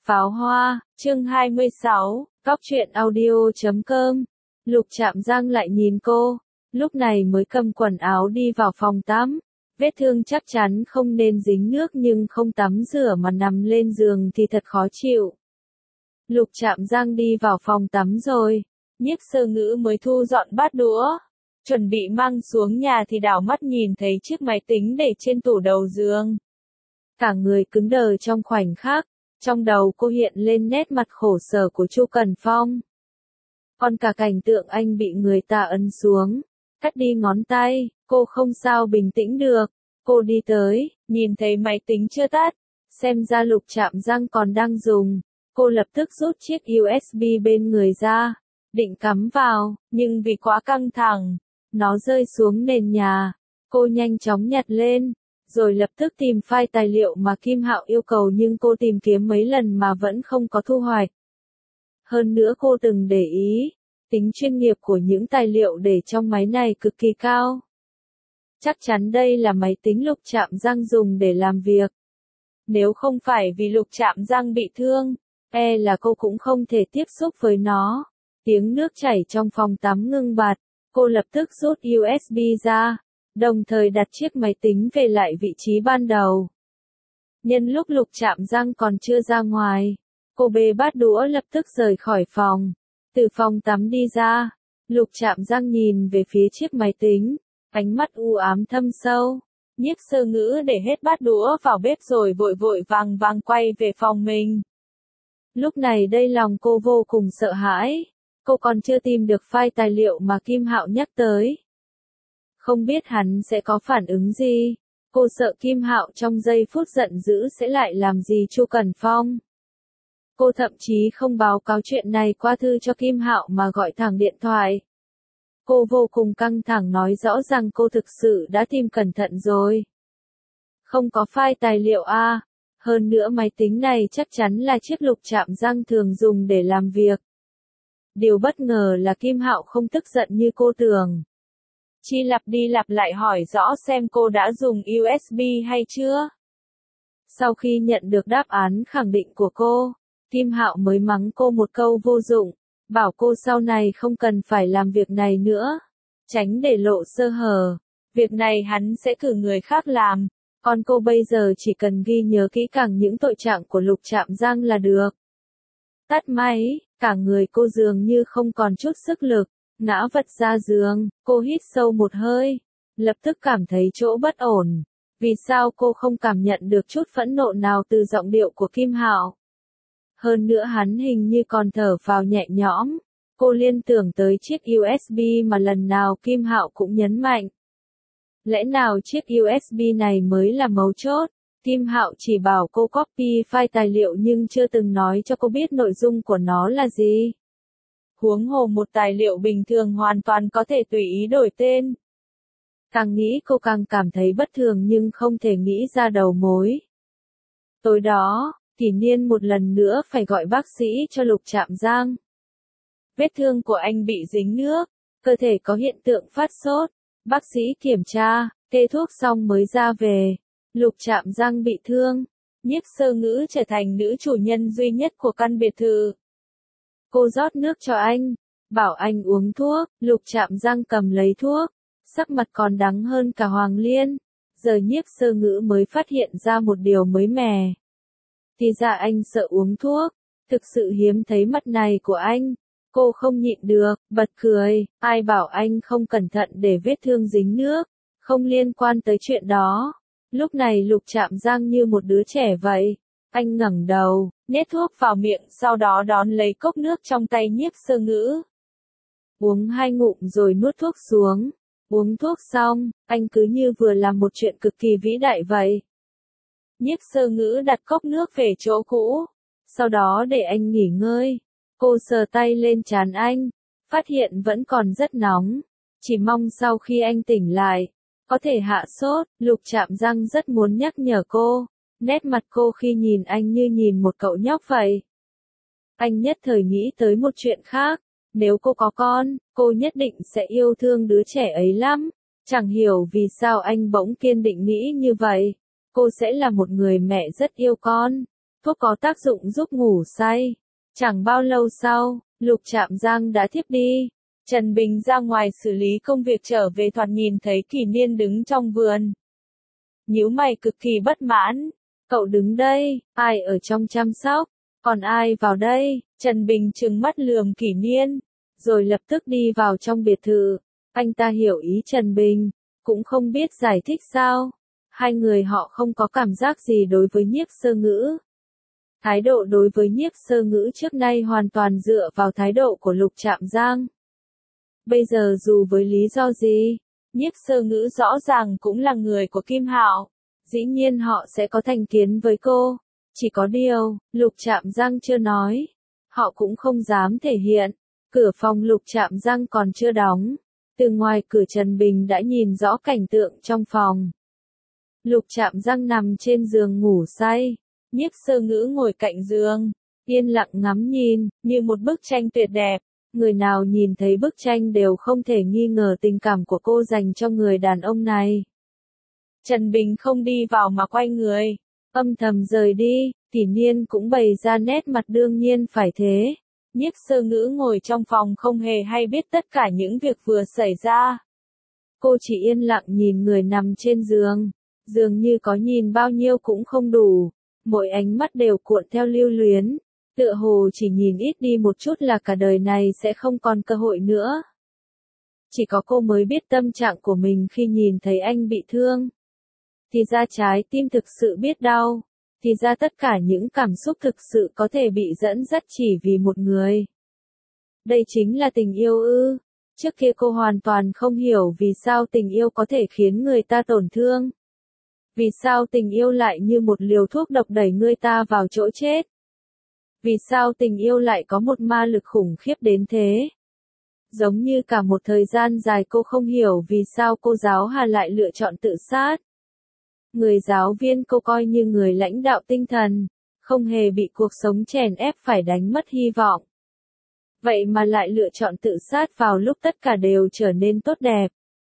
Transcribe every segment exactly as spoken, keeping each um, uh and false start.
Pháo Hoa, chương hai mươi sáu, Cóc truyện audio chấm com. Lục Trạm Giang lại nhìn cô, lúc này mới cầm quần áo đi vào phòng tắm. Vết thương chắc chắn không nên dính nước nhưng không tắm rửa mà nằm lên giường thì thật khó chịu. Lục Trạm Giang đi vào phòng tắm rồi, Nhiếp Sơ Ngữ mới thu dọn bát đũa, chuẩn bị mang xuống nhà thì đảo mắt nhìn thấy chiếc máy tính để trên tủ đầu giường. Cả người cứng đờ trong khoảnh khắc, trong đầu cô hiện lên nét mặt khổ sở của Chu Cần Phong. Còn cả cảnh tượng anh bị người ta ấn xuống, cắt đi ngón tay, cô không sao bình tĩnh được. Cô đi tới, nhìn thấy máy tính chưa tắt, xem ra Lục Trạm Giang còn đang dùng. Cô lập tức rút chiếc u ét bê bên người ra, định cắm vào, nhưng vì quá căng thẳng, nó rơi xuống nền nhà. Cô nhanh chóng nhặt lên, rồi lập tức tìm file tài liệu mà Kim Hạo yêu cầu nhưng cô tìm kiếm mấy lần mà vẫn không có thu hoạch. Hơn nữa cô từng để ý, tính chuyên nghiệp của những tài liệu để trong máy này cực kỳ cao. Chắc chắn đây là máy tính Lục Trạm Giang dùng để làm việc. Nếu không phải vì Lục Trạm Giang bị thương, e là cô cũng không thể tiếp xúc với nó. Tiếng nước chảy trong phòng tắm ngưng bặt, cô lập tức rút u ét bê ra, đồng thời đặt chiếc máy tính về lại vị trí ban đầu. Nhân lúc Lục Trạm Giang còn chưa ra ngoài, cô bê bát đũa lập tức rời khỏi phòng. Từ phòng tắm đi ra, Lục Trạm Giang nhìn về phía chiếc máy tính, ánh mắt u ám thâm sâu. Nhiếp Sơ Ngữ để hết bát đũa vào bếp rồi vội vội vàng vàng quay về phòng mình. Lúc này đây lòng cô vô cùng sợ hãi, cô còn chưa tìm được file tài liệu mà Kim Hạo nhắc tới. Không biết hắn sẽ có phản ứng gì, cô sợ Kim Hạo trong giây phút giận dữ sẽ lại làm gì Chu Cần Phong. Cô thậm chí không báo cáo chuyện này qua thư cho Kim Hạo mà gọi thẳng điện thoại. Cô vô cùng căng thẳng nói rõ rằng cô thực sự đã tìm cẩn thận rồi. Không có file tài liệu a, à. Hơn nữa máy tính này chắc chắn là chiếc Lục Trạm Giang thường dùng để làm việc. Điều bất ngờ là Kim Hạo không tức giận như cô tưởng. Chi lặp đi lặp lại hỏi rõ xem cô đã dùng u ét bê hay chưa. Sau khi nhận được đáp án khẳng định của cô, Kim Hạo mới mắng cô một câu vô dụng, bảo cô sau này không cần phải làm việc này nữa, tránh để lộ sơ hở. Việc này hắn sẽ cử người khác làm, còn cô bây giờ chỉ cần ghi nhớ kỹ càng những tội trạng của Lục Trạm Giang là được. Tắt máy, cả người cô dường như không còn chút sức lực, ngã vật ra giường. Cô hít sâu một hơi, lập tức cảm thấy chỗ bất ổn. Vì sao cô không cảm nhận được chút phẫn nộ nào từ giọng điệu của Kim Hạo? Hơn nữa hắn hình như còn thở phào nhẹ nhõm. Cô liên tưởng tới chiếc u ét bê mà lần nào Kim Hạo cũng nhấn mạnh. Lẽ nào chiếc u ét bê này mới là mấu chốt? Kim Hạo chỉ bảo cô copy file tài liệu nhưng chưa từng nói cho cô biết nội dung của nó là gì. Huống hồ một tài liệu bình thường hoàn toàn có thể tùy ý đổi tên. Càng nghĩ cô càng cảm thấy bất thường nhưng không thể nghĩ ra đầu mối. Tối đó, Kỷ Niên một lần nữa phải gọi bác sĩ cho Lục Trạm Giang. Vết thương của anh bị dính nước, cơ thể có hiện tượng phát sốt. Bác sĩ kiểm tra, kê thuốc xong mới ra về. Lục Trạm Giang bị thương, Nhiếp Sơ Ngữ trở thành nữ chủ nhân duy nhất của căn biệt thự. Cô rót nước cho anh, bảo anh uống thuốc. Lục Trạm Giang cầm lấy thuốc, sắc mặt còn đắng hơn cả Hoàng Liên. Giờ Nhiếp Sơ Ngữ mới phát hiện ra một điều mới mẻ. Thì ra anh sợ uống thuốc, thực sự hiếm thấy mặt này của anh. Cô không nhịn được, bật cười, ai bảo anh không cẩn thận để vết thương dính nước, không liên quan tới chuyện đó. Lúc này Lục Trạm Giang như một đứa trẻ vậy, anh ngẩng đầu, nhét thuốc vào miệng sau đó đón lấy cốc nước trong tay Nhiếp Sơ Ngữ. Uống hai ngụm rồi nuốt thuốc xuống, uống thuốc xong, anh cứ như vừa làm một chuyện cực kỳ vĩ đại vậy. Nhiếp Sơ Ngữ đặt cốc nước về chỗ cũ, sau đó để anh nghỉ ngơi. Cô sờ tay lên trán anh, phát hiện vẫn còn rất nóng, chỉ mong sau khi anh tỉnh lại, có thể hạ sốt. Lục Trạm Giang rất muốn nhắc nhở cô, nét mặt cô khi nhìn anh như nhìn một cậu nhóc vậy. Anh nhất thời nghĩ tới một chuyện khác, nếu cô có con, cô nhất định sẽ yêu thương đứa trẻ ấy lắm. Chẳng hiểu vì sao anh bỗng kiên định nghĩ như vậy, cô sẽ là một người mẹ rất yêu con. thuốc có tác dụng giúp ngủ say. Chẳng bao lâu sau, Lục Trạm Giang đã thiếp đi. Trần Bình ra ngoài xử lý công việc trở về thoạt nhìn thấy Kỳ Niên đứng trong vườn. Nhíu mày cực kỳ bất mãn. Cậu đứng đây, ai ở trong chăm sóc, còn ai vào đây? Trần Bình trừng mắt lườm Kỳ Niên, rồi lập tức đi vào trong biệt thự. Anh ta hiểu ý Trần Bình, cũng không biết giải thích sao. Hai người họ không có cảm giác gì đối với Nhiếp Sơ Ngữ. Thái độ đối với Nhiếp Sơ Ngữ trước nay hoàn toàn dựa vào thái độ của Lục Trạm Giang. Bây giờ dù với lý do gì, Nhiếp Sơ Ngữ rõ ràng cũng là người của Kim Hạo, dĩ nhiên họ sẽ có thành kiến với cô. Chỉ có điều, Lục Trạm Giang chưa nói, họ cũng không dám thể hiện. Cửa phòng Lục Trạm Giang còn chưa đóng, từ ngoài cửa Trần Bình đã nhìn rõ cảnh tượng trong phòng. Lục Trạm Giang nằm trên giường ngủ say, Nhiếp Sơ Ngữ ngồi cạnh giường, yên lặng ngắm nhìn, như một bức tranh tuyệt đẹp. Người nào nhìn thấy bức tranh đều không thể nghi ngờ tình cảm của cô dành cho người đàn ông này. Trần Bình không đi vào mà quay người, âm thầm rời đi. Kỳ Niên cũng bày ra nét mặt đương nhiên phải thế. Nhiếp Sơ Ngữ ngồi trong phòng không hề hay biết tất cả những việc vừa xảy ra. Cô chỉ yên lặng nhìn người nằm trên giường, dường như có nhìn bao nhiêu cũng không đủ, mỗi ánh mắt đều cuộn theo lưu luyến, tựa hồ chỉ nhìn ít đi một chút là cả đời này sẽ không còn cơ hội nữa. Chỉ có cô mới biết tâm trạng của mình khi nhìn thấy anh bị thương. Thì ra trái tim thực sự biết đau. Thì ra tất cả những cảm xúc thực sự có thể bị dẫn dắt chỉ vì một người. Đây chính là tình yêu ư. Trước kia cô hoàn toàn không hiểu vì sao tình yêu có thể khiến người ta tổn thương. Vì sao tình yêu lại như một liều thuốc độc đẩy người ta vào chỗ chết. Vì sao tình yêu lại có một ma lực khủng khiếp đến thế. Giống như cả một thời gian dài cô không hiểu vì sao cô giáo Hà lại lựa chọn tự sát. Người giáo viên cô coi như người lãnh đạo tinh thần, không hề bị cuộc sống chèn ép phải đánh mất hy vọng. Vậy mà lại lựa chọn tự sát vào lúc tất cả đều trở nên tốt đẹp.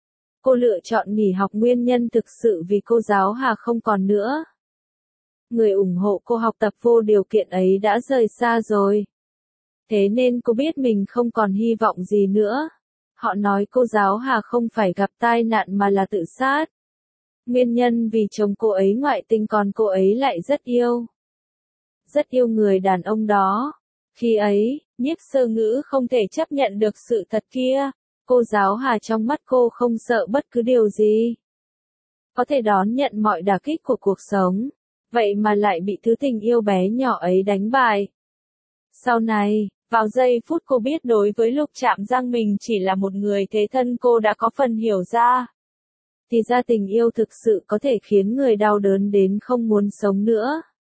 Cô lựa chọn nghỉ học nguyên nhân thực sự vì cô giáo Hà không còn nữa. Người ủng hộ cô học tập vô điều kiện ấy đã rời xa rồi. Thế nên cô biết mình không còn hy vọng gì nữa. Họ nói cô giáo Hà không phải gặp tai nạn mà là tự sát. Nguyên nhân vì chồng cô ấy ngoại tình còn cô ấy lại rất yêu. Rất yêu người đàn ông đó. Khi ấy, Nhiếp Sơ Ngữ không thể chấp nhận được sự thật kia. Cô giáo Hà trong mắt cô không sợ bất cứ điều gì. Có thể đón nhận mọi đả kích của cuộc sống. Vậy mà lại bị thứ tình yêu bé nhỏ ấy đánh bại. Sau này, vào giây phút cô biết đối với Lục Trạm Giang mình chỉ là một người thế thân cô đã có phần hiểu ra. Thì ra tình yêu thực sự có thể khiến người đau đớn đến không muốn sống nữa.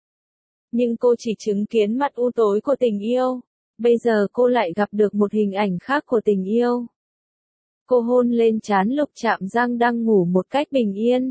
Nhưng cô chỉ chứng kiến mặt u tối của tình yêu. Bây giờ cô lại gặp được một hình ảnh khác của tình yêu. Cô hôn lên trán Lục Trạm Giang đang ngủ một cách bình yên.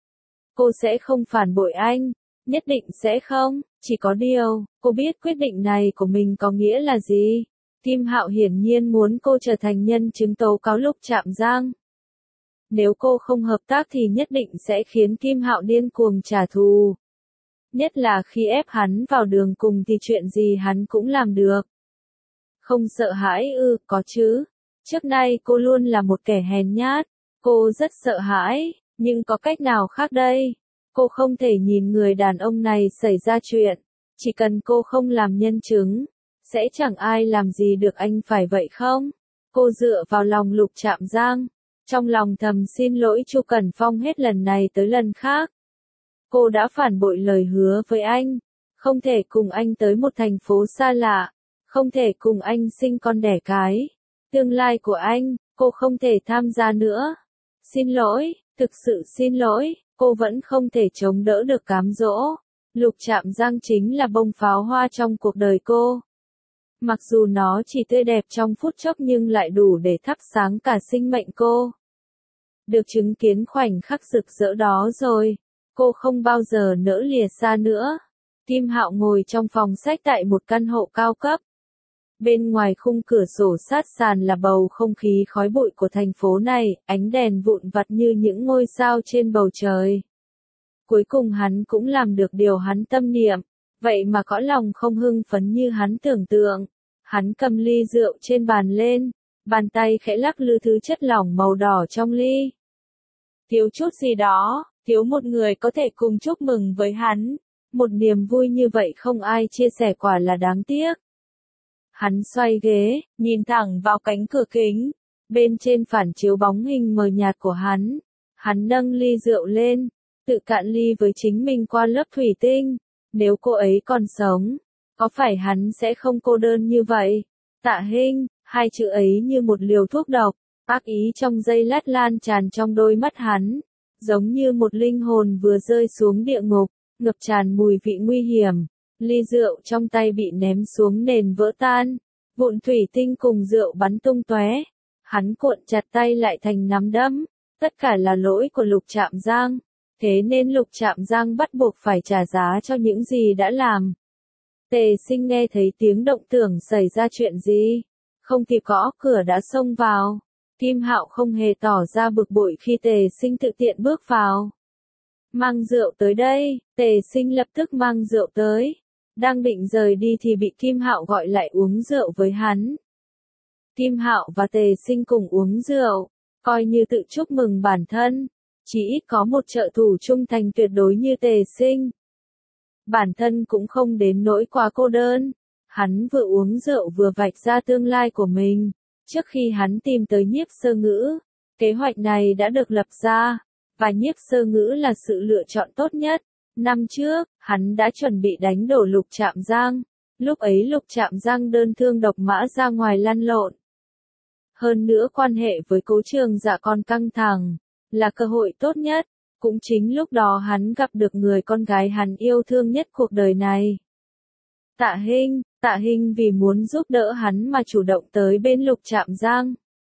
Cô sẽ không phản bội anh, nhất định sẽ không, chỉ có điều, cô biết quyết định này của mình có nghĩa là gì. Kim Hạo hiển nhiên muốn cô trở thành nhân chứng tố cáo Lục Trạm Giang. Nếu cô không hợp tác thì nhất định sẽ khiến Kim Hạo điên cuồng trả thù. Nhất là khi ép hắn vào đường cùng thì chuyện gì hắn cũng làm được. Không sợ hãi ư, có chứ. Trước nay cô luôn là một kẻ hèn nhát. Cô rất sợ hãi, nhưng có cách nào khác đây? Cô không thể nhìn người đàn ông này xảy ra chuyện. Chỉ cần cô không làm nhân chứng, sẽ chẳng ai làm gì được anh phải vậy không? Cô dựa vào lòng Lục Trạm Giang. Trong lòng thầm xin lỗi Chu Cẩn Phong hết lần này tới lần khác. Cô đã phản bội lời hứa với anh. Không thể cùng anh tới một thành phố xa lạ. Không thể cùng anh sinh con đẻ cái. Tương lai của anh, cô không thể tham gia nữa. Xin lỗi, thực sự xin lỗi, cô vẫn không thể chống đỡ được cám dỗ. Lục Trạm Giang chính là bông pháo hoa trong cuộc đời cô. Mặc dù nó chỉ tươi đẹp trong phút chốc nhưng lại đủ để thắp sáng cả sinh mệnh cô. Được chứng kiến khoảnh khắc rực rỡ đó rồi, cô không bao giờ nỡ lìa xa nữa. Kim Hạo ngồi trong phòng sách tại một căn hộ cao cấp. Bên ngoài khung cửa sổ sát sàn là bầu không khí khói bụi của thành phố này, ánh đèn vụn vặt như những ngôi sao trên bầu trời. Cuối cùng hắn cũng làm được điều hắn tâm niệm, vậy mà cõi lòng không hưng phấn như hắn tưởng tượng. Hắn cầm ly rượu trên bàn lên, bàn tay khẽ lắc lư thứ chất lỏng màu đỏ trong ly. Thiếu chút gì đó, thiếu một người có thể cùng chúc mừng với hắn. Một niềm vui như vậy không ai chia sẻ quả là đáng tiếc. Hắn xoay ghế, nhìn thẳng vào cánh cửa kính. Bên trên phản chiếu bóng hình mờ nhạt của hắn. Hắn nâng ly rượu lên, tự cạn ly với chính mình qua lớp thủy tinh. Nếu cô ấy còn sống, có phải hắn sẽ không cô đơn như vậy? Tạ Hinh, hai chữ ấy như một liều thuốc độc, ác ý trong giây lát lan tràn trong đôi mắt hắn, giống như một linh hồn vừa rơi xuống địa ngục, ngập tràn mùi vị nguy hiểm. Ly rượu trong tay bị ném xuống nền vỡ tan, vụn thủy tinh cùng rượu bắn tung tóe. Hắn cuộn chặt tay lại thành nắm đấm, tất cả là lỗi của Lục Trạm Giang, thế nên Lục Trạm Giang bắt buộc phải trả giá cho những gì đã làm. Tề Sinh nghe thấy tiếng động tưởng xảy ra chuyện gì, không kịp gõ cửa đã xông vào. Kim Hạo không hề tỏ ra bực bội khi Tề Sinh tự tiện bước vào. Mang rượu tới đây, Tề Sinh lập tức mang rượu tới. Đang định rời đi thì bị Kim Hạo gọi lại uống rượu với hắn. Kim Hạo và Tề Sinh cùng uống rượu, coi như tự chúc mừng bản thân. Chỉ ít có một trợ thủ trung thành tuyệt đối như Tề Sinh. Bản thân cũng không đến nỗi quá cô đơn. Hắn vừa uống rượu vừa vạch ra tương lai của mình. Trước khi hắn tìm tới Nhiếp Sơ Ngữ, kế hoạch này đã được lập ra, và Nhiếp Sơ Ngữ là sự lựa chọn tốt nhất. Năm trước, hắn đã chuẩn bị đánh đổ Lục Trạm Giang. Lúc ấy Lục Trạm Giang đơn thương độc mã ra ngoài lăn lộn. Hơn nữa quan hệ với Cố Trường Dạ còn căng thẳng, là cơ hội tốt nhất. Cũng chính lúc đó hắn gặp được người con gái hắn yêu thương nhất cuộc đời này. Tạ Hinh, Tạ Hinh vì muốn giúp đỡ hắn mà chủ động tới bên Lục Trạm Giang.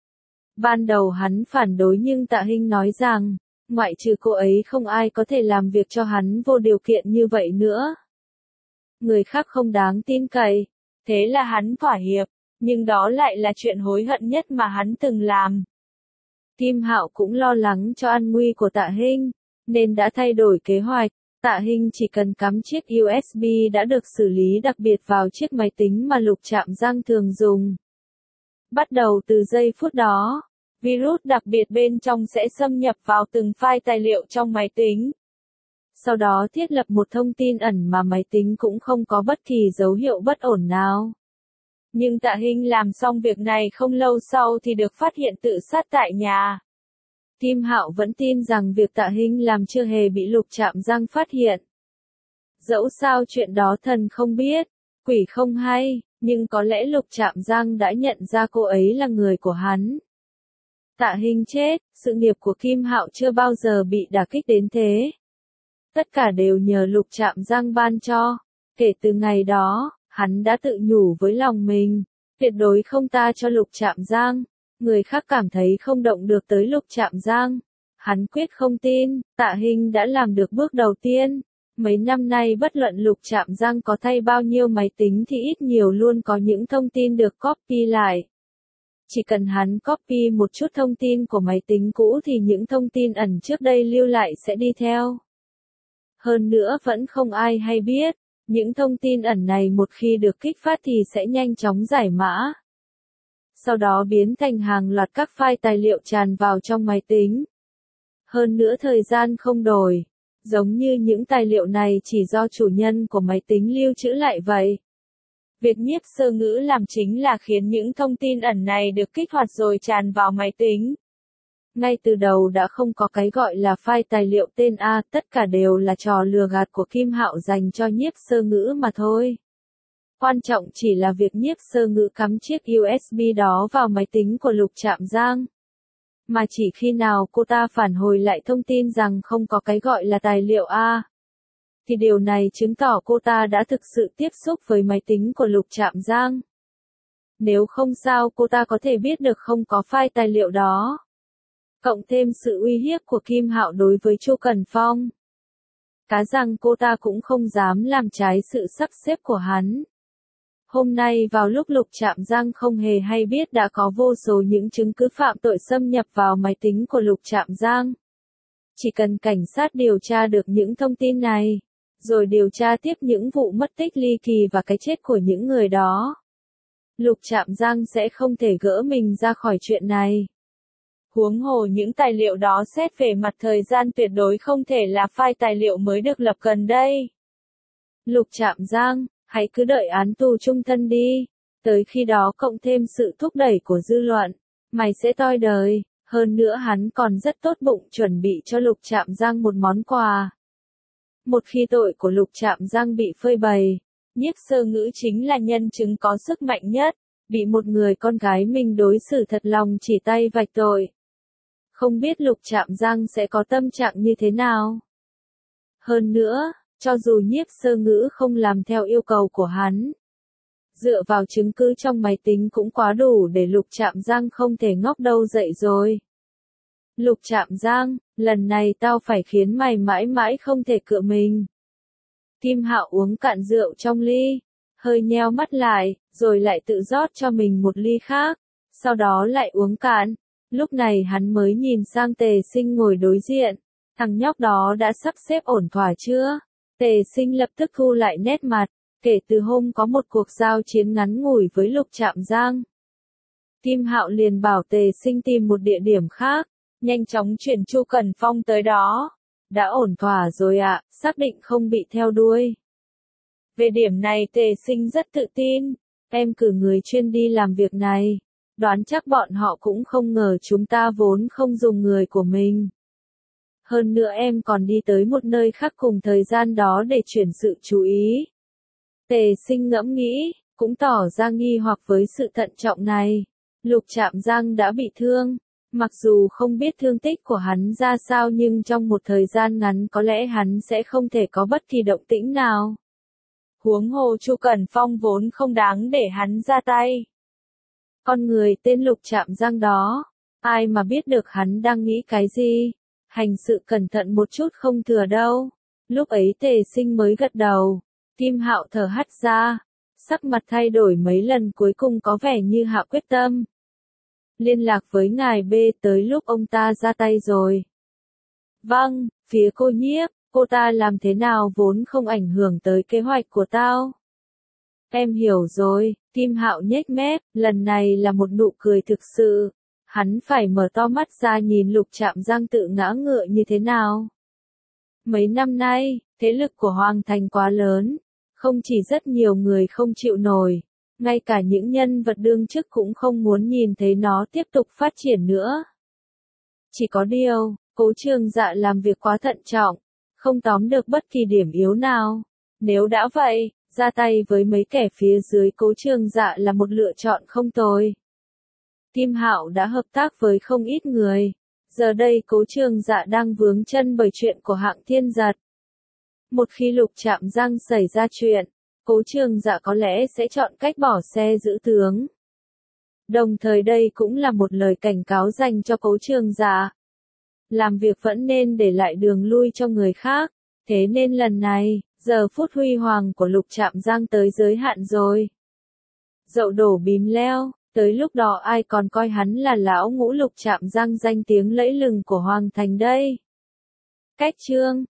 Ban đầu hắn phản đối nhưng Tạ Hinh nói rằng, ngoại trừ cô ấy không ai có thể làm việc cho hắn vô điều kiện như vậy nữa. Người khác không đáng tin cậy, thế là hắn thỏa hiệp, nhưng đó lại là chuyện hối hận nhất mà hắn từng làm. Kim Hạo cũng lo lắng cho an nguy của Tạ Hinh, nên đã thay đổi kế hoạch. Tạ Hinh chỉ cần cắm chiếc u ét bê đã được xử lý đặc biệt vào chiếc máy tính mà Lục Trạm Giang thường dùng. Bắt đầu từ giây phút đó, virus đặc biệt bên trong sẽ xâm nhập vào từng file tài liệu trong máy tính. Sau đó thiết lập một thông tin ẩn mà máy tính cũng không có bất kỳ dấu hiệu bất ổn nào. Nhưng Tạ Hinh làm xong việc này không lâu sau thì được phát hiện tự sát tại nhà. Kim Hạo vẫn tin rằng việc Tạ Hinh làm chưa hề bị Lục Trạm Giang phát hiện. Dẫu sao chuyện đó thần không biết, quỷ không hay, nhưng có lẽ Lục Trạm Giang đã nhận ra cô ấy là người của hắn. Tạ Hinh chết, sự nghiệp của Kim Hạo chưa bao giờ bị đả kích đến thế. Tất cả đều nhờ Lục Trạm Giang ban cho. Kể từ ngày đó, hắn đã tự nhủ với lòng mình, tuyệt đối không ta cho Lục Trạm Giang. Người khác cảm thấy không động được tới Lục Trạm Giang. Hắn quyết không tin, Tạ Hinh đã làm được bước đầu tiên. Mấy năm nay bất luận Lục Trạm Giang có thay bao nhiêu máy tính thì ít nhiều luôn có những thông tin được copy lại. Chỉ cần hắn copy một chút thông tin của máy tính cũ thì những thông tin ẩn trước đây lưu lại sẽ đi theo. Hơn nữa vẫn không ai hay biết, những thông tin ẩn này một khi được kích phát thì sẽ nhanh chóng giải mã. Sau đó biến thành hàng loạt các file tài liệu tràn vào trong máy tính. Hơn nữa thời gian không đổi, giống như những tài liệu này chỉ do chủ nhân của máy tính lưu trữ lại vậy. Việc Nhiếp Sơ Ngữ làm chính là khiến những thông tin ẩn này được kích hoạt rồi tràn vào máy tính. Ngay từ đầu đã không có cái gọi là file tài liệu tên A, tất cả đều là trò lừa gạt của Kim Hạo dành cho Nhiếp Sơ Ngữ mà thôi. Quan trọng chỉ là việc Nhiếp Sơ Ngữ cắm chiếc u ét bê đó vào máy tính của Lục Trạm Giang. Mà chỉ khi nào cô ta phản hồi lại thông tin rằng không có cái gọi là tài liệu A, thì điều này chứng tỏ cô ta đã thực sự tiếp xúc với máy tính của Lục Trạm Giang. Nếu không sao cô ta có thể biết được không có file tài liệu đó. Cộng thêm sự uy hiếp của Kim Hạo đối với Chu Cẩn Phong. Cá rằng cô ta cũng không dám làm trái sự sắp xếp của hắn. Hôm nay vào lúc Lục Trạm Giang không hề hay biết đã có vô số những chứng cứ phạm tội xâm nhập vào máy tính của Lục Trạm Giang. Chỉ cần cảnh sát điều tra được những thông tin này, rồi điều tra tiếp những vụ mất tích ly kỳ và cái chết của những người đó. Lục Trạm Giang sẽ không thể gỡ mình ra khỏi chuyện này. Huống hồ những tài liệu đó xét về mặt thời gian tuyệt đối không thể là file tài liệu mới được lập gần đây. Lục Trạm Giang, hãy cứ đợi án tù chung thân đi. Tới khi đó cộng thêm sự thúc đẩy của dư luận, mày sẽ toi đời. Hơn nữa hắn còn rất tốt bụng chuẩn bị cho Lục Trạm Giang một món quà. Một khi tội của Lục Trạm Giang bị phơi bày, Nhiếp Sơ Ngữ chính là nhân chứng có sức mạnh nhất, bị một người con gái mình đối xử thật lòng chỉ tay vạch tội. Không biết Lục Trạm Giang sẽ có tâm trạng như thế nào. Hơn nữa, cho dù Nhiếp Sơ Ngữ không làm theo yêu cầu của hắn, dựa vào chứng cứ trong máy tính cũng quá đủ để Lục Trạm Giang không thể ngóc đầu dậy rồi. Lục Trạm Giang, lần này tao phải khiến mày mãi mãi không thể cựa mình. Kim Hạo uống cạn rượu trong ly, hơi nheo mắt lại, rồi lại tự rót cho mình một ly khác, sau đó lại uống cạn. Lúc này hắn mới nhìn sang Tề Sinh ngồi đối diện, thằng nhóc đó đã sắp xếp ổn thỏa chưa? Tề Sinh lập tức thu lại nét mặt, kể từ hôm có một cuộc giao chiến ngắn ngủi với Lục Trạm Giang. Kim Hạo liền bảo Tề Sinh tìm một địa điểm khác, nhanh chóng chuyển Chu Cẩn Phong tới đó. Đã ổn thỏa rồi ạ, xác định không bị theo đuôi. Về điểm này Tề Sinh rất tự tin, em cử người chuyên đi làm việc này. Đoán chắc bọn họ cũng không ngờ chúng ta vốn không dùng người của mình. Hơn nữa em còn đi tới một nơi khác cùng thời gian đó để chuyển sự chú ý. Tề Sinh ngẫm nghĩ, cũng tỏ ra nghi hoặc với sự thận trọng này. Lục Trạm Giang đã bị thương. Mặc dù không biết thương tích của hắn ra sao nhưng trong một thời gian ngắn có lẽ hắn sẽ không thể có bất kỳ động tĩnh nào. Huống hồ Chu Cẩn Phong vốn không đáng để hắn ra tay. Con người tên Lục Trạm Giang đó, ai mà biết được hắn đang nghĩ cái gì, hành sự cẩn thận một chút không thừa đâu. Lúc ấy Tề Sinh mới gật đầu, Kim Hạo thở hắt ra, sắc mặt thay đổi mấy lần cuối cùng có vẻ như hạ quyết tâm. Liên lạc với ngài B tới lúc ông ta ra tay rồi. Vâng, phía cô Nhiếp, cô ta làm thế nào vốn không ảnh hưởng tới kế hoạch của tao. Em hiểu rồi, Kim Hạo nhếch mép, lần này là một nụ cười thực sự. Hắn phải mở to mắt ra nhìn Lục Trạm Giang tự ngã ngựa như thế nào. Mấy năm nay, thế lực của Hoàng Thành quá lớn, không chỉ rất nhiều người không chịu nổi, ngay cả những nhân vật đương chức cũng không muốn nhìn thấy nó tiếp tục phát triển nữa. Chỉ có điều, Cố Trường Dạ làm việc quá thận trọng, không tóm được bất kỳ điểm yếu nào. Nếu đã vậy, ra tay với mấy kẻ phía dưới Cố Trường Dạ là một lựa chọn không tồi. Kim Hạo đã hợp tác với không ít người, giờ đây Cố Trường Dạ đang vướng chân bởi chuyện của Hạng Thiên Giật. Một khi Lục Trạm Giang xảy ra chuyện, Cố Trường Dạ có lẽ sẽ chọn cách bỏ xe giữ tướng. Đồng thời đây cũng là một lời cảnh cáo dành cho Cố Trường Dạ. Làm việc vẫn nên để lại đường lui cho người khác, thế nên lần này, giờ phút huy hoàng của Lục Trạm Giang tới giới hạn rồi. Dậu đổ bìm leo, tới lúc đó ai còn coi hắn là lão ngũ Lục Trạm Giang danh tiếng lẫy lừng của Hoàng Thành đây. Cách chương